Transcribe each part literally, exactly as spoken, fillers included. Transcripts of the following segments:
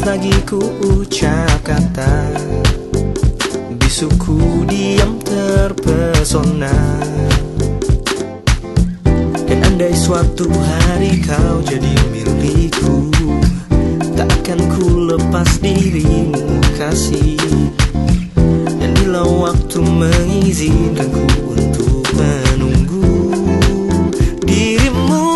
lagi ku ucap kata, bisuku diam terpesona. Dan andai suatu hari kau jadi milikku, takkan ku lepas dirimu kasih. Dan bila waktu mengizinkanku untuk menunggu dirimu,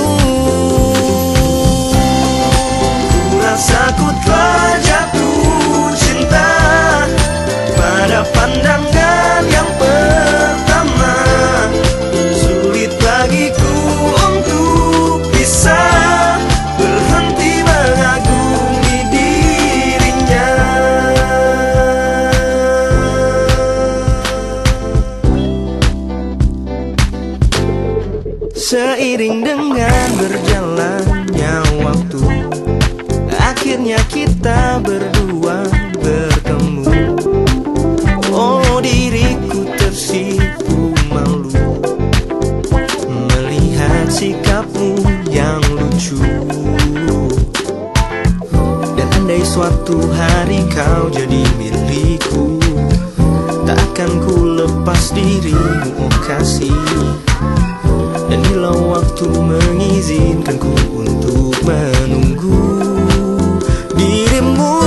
ku rasa ku telah jatuh cinta pada pandangan yang pertama. Sulit bagiku untuk bisa berhenti mengagumi dirinya. Seiring dengan berjalannya waktu, akhirnya kita berdua bertemu. Oh, diriku tersipu malu melihat sikapmu yang lucu. Dan andai suatu hari kau jadi milikku, takkan ku lepas dirimu, oh kasih. Dan bila waktu mengizinkanku untuk menunggu dirimu,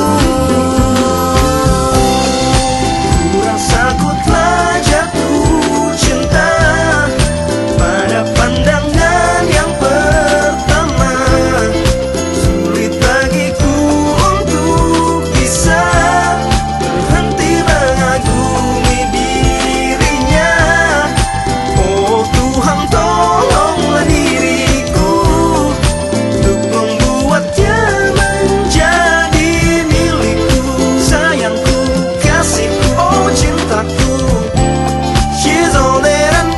ku rasa ku telah jatuh cinta pada pandangan yang pertama. Sulit bagiku untuk bisa berhenti mengagumi dirinya. Oh Tuhan, tolonglah diriku untuk membuatnya menjadi milikku. Sayangku, kasihku, oh cintaku, she's all that I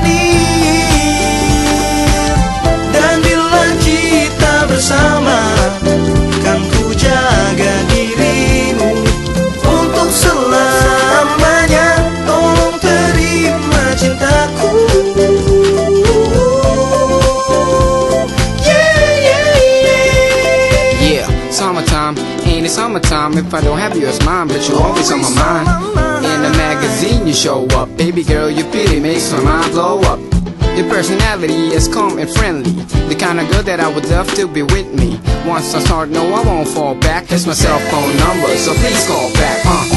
need. Dan bila kita bersama, kan ku jaga dirimu untuk selamanya. Tolong terima cintaku. Yeah, summertime, ain't it summertime if I don't have you as mine, but you're always on my mind. In the magazine you show up, baby girl, your beauty makes my mind blow up. Your personality is calm and friendly, the kind of girl that I would love to be with me. Once I start, no I won't fall back. Here's my cell phone number, so please call back. uh.